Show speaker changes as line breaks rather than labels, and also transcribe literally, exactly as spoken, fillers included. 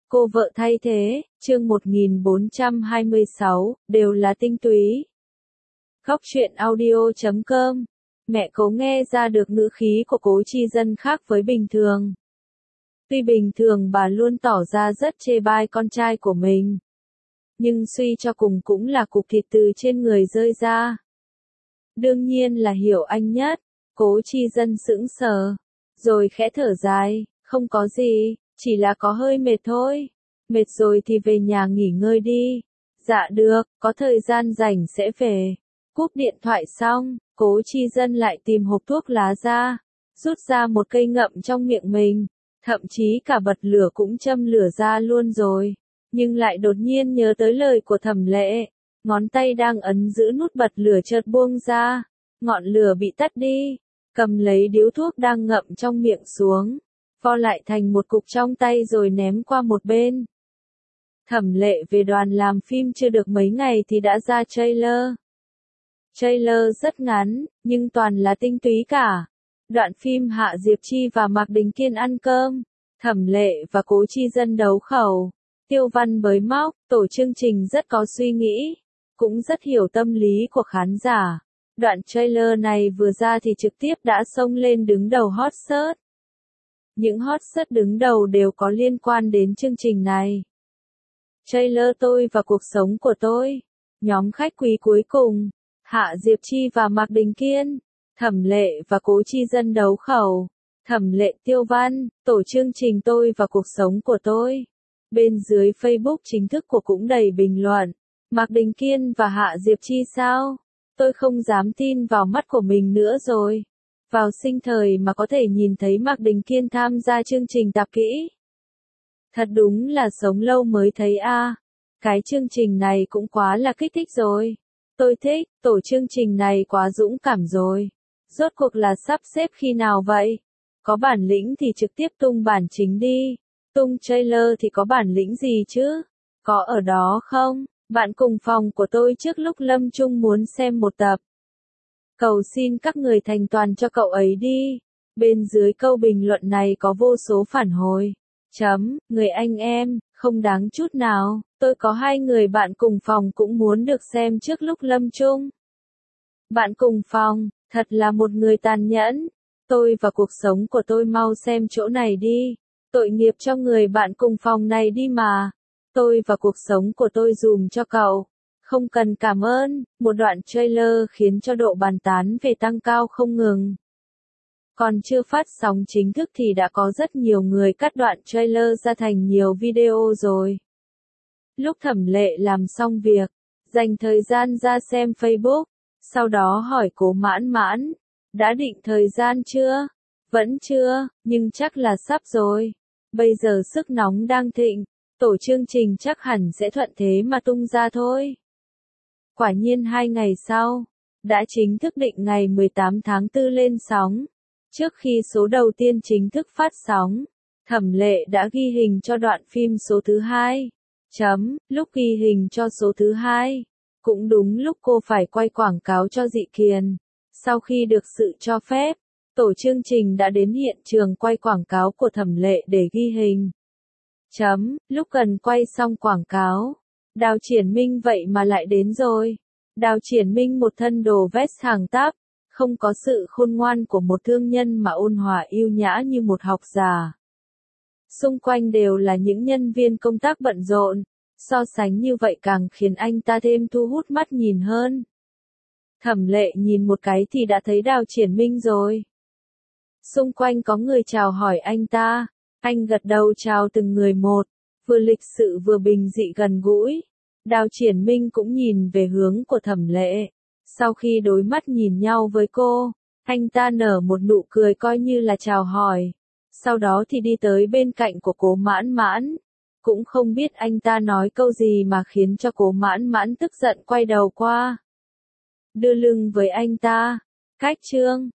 Cô vợ thay thế, chương một nghìn bốn trăm hai mươi sáu, đều là tinh túy. Góc truyện audio chấm com. Mẹ Cố nghe ra được ngữ khí của Cố Chi Dân khác với bình thường. Tuy bình thường bà luôn tỏ ra rất chê bai con trai của mình, nhưng suy cho cùng cũng là cục thịt từ trên người rơi ra. Đương nhiên là hiểu anh nhất. Cố Chi Dân sững sờ, rồi khẽ thở dài, không có gì, chỉ là có hơi mệt thôi. Mệt rồi thì về nhà nghỉ ngơi đi. Dạ được, có thời gian rảnh sẽ về. Cúp điện thoại xong, Cố Chi Dân lại tìm hộp thuốc lá ra, rút ra một cây ngậm trong miệng mình, thậm chí cả bật lửa cũng châm lửa ra luôn rồi. Nhưng lại đột nhiên nhớ tới lời của Thẩm Lệ, ngón tay đang ấn giữ nút bật lửa chợt buông ra, ngọn lửa bị tắt đi, cầm lấy điếu thuốc đang ngậm trong miệng xuống, vo lại thành một cục trong tay rồi ném qua một bên. Thẩm Lệ về đoàn làm phim chưa được mấy ngày thì đã ra trailer. Trailer rất ngắn, nhưng toàn là tinh túy cả. Đoạn phim Hạ Diệp Chi và Mạc Đình Kiên ăn cơm, Thẩm Lệ và Cố Chi Dân đấu khẩu, Tiêu Văn bới móc, tổ chương trình rất có suy nghĩ, cũng rất hiểu tâm lý của khán giả. Đoạn trailer này vừa ra thì trực tiếp đã xông lên đứng đầu hot search. Những hot search đứng đầu đều có liên quan đến chương trình này. Trailer Tôi và cuộc sống của tôi. Nhóm khách quý cuối cùng, Hạ Diệp Chi và Mạc Đình Kiên, Thẩm Lệ và Cố Chi Dân đấu khẩu, Thẩm Lệ Tiêu Văn, tổ chương trình Tôi và cuộc sống của tôi. Bên dưới Facebook chính thức của cũng đầy bình luận. Mạc Đình Kiên và Hạ Diệp Chi sao? Tôi không dám tin vào mắt của mình nữa rồi. Vào sinh thời mà có thể nhìn thấy Mạc Đình Kiên tham gia chương trình Tạp Kỹ. Thật đúng là sống lâu mới thấy a. À. Cái chương trình này cũng quá là kích thích rồi. Tôi thích, tổ chương trình này quá dũng cảm rồi. Rốt cuộc là sắp xếp khi nào vậy? Có bản lĩnh thì trực tiếp tung bản chính đi. Tung trailer thì có bản lĩnh gì chứ? Có ở đó không? Bạn cùng phòng của tôi trước lúc lâm chung muốn xem một tập. Cầu xin các người thành toàn cho cậu ấy đi. Bên dưới câu bình luận này có vô số phản hồi. Chấm, người anh em, không đáng chút nào. Tôi có hai người bạn cùng phòng cũng muốn được xem trước lúc lâm chung. Bạn cùng phòng, thật là một người tàn nhẫn. Tôi và cuộc sống của tôi mau xem chỗ này đi. Tội nghiệp cho người bạn cùng phòng này đi mà. Tôi và cuộc sống của tôi dùm cho cậu. Không cần cảm ơn. Một đoạn trailer khiến cho độ bàn tán về tăng cao không ngừng. Còn chưa phát sóng chính thức thì đã có rất nhiều người cắt đoạn trailer ra thành nhiều video rồi. Lúc Thẩm Lệ làm xong việc, dành thời gian ra xem Facebook, sau đó hỏi Cố Mãn Mãn, đã định thời gian chưa? Vẫn chưa, nhưng chắc là sắp rồi. Bây giờ sức nóng đang thịnh, tổ chương trình chắc hẳn sẽ thuận thế mà tung ra thôi. Quả nhiên hai ngày sau, đã chính thức định ngày mười tám tháng tư lên sóng. Trước khi số đầu tiên chính thức phát sóng, Thẩm Lệ đã ghi hình cho đoạn phim số thứ hai. Chấm, lúc ghi hình cho số thứ hai, cũng đúng lúc cô phải quay quảng cáo cho Dị Kiền. Sau khi được sự cho phép, tổ chương trình đã đến hiện trường quay quảng cáo của Thẩm Lệ để ghi hình. Chấm, lúc gần quay xong quảng cáo, Đào Triển Minh vậy mà lại đến rồi. Đào Triển Minh một thân đồ vest hàng táp, không có sự khôn ngoan của một thương nhân mà ôn hòa yêu nhã như một học giả. Xung quanh đều là những nhân viên công tác bận rộn, so sánh như vậy càng khiến anh ta thêm thu hút mắt nhìn hơn. Thẩm Lệ nhìn một cái thì đã thấy Đào Triển Minh rồi. Xung quanh có người chào hỏi anh ta, anh gật đầu chào từng người một, vừa lịch sự vừa bình dị gần gũi. Đào Triển Minh cũng nhìn về hướng của Thẩm Lệ. Sau khi đối mắt nhìn nhau với cô, anh ta nở một nụ cười coi như là chào hỏi. Sau đó thì đi tới bên cạnh của Cố Mãn Mãn. Cũng không biết anh ta nói câu gì mà khiến cho Cố Mãn Mãn tức giận quay đầu qua. Đưa lưng với anh ta. Cách chương.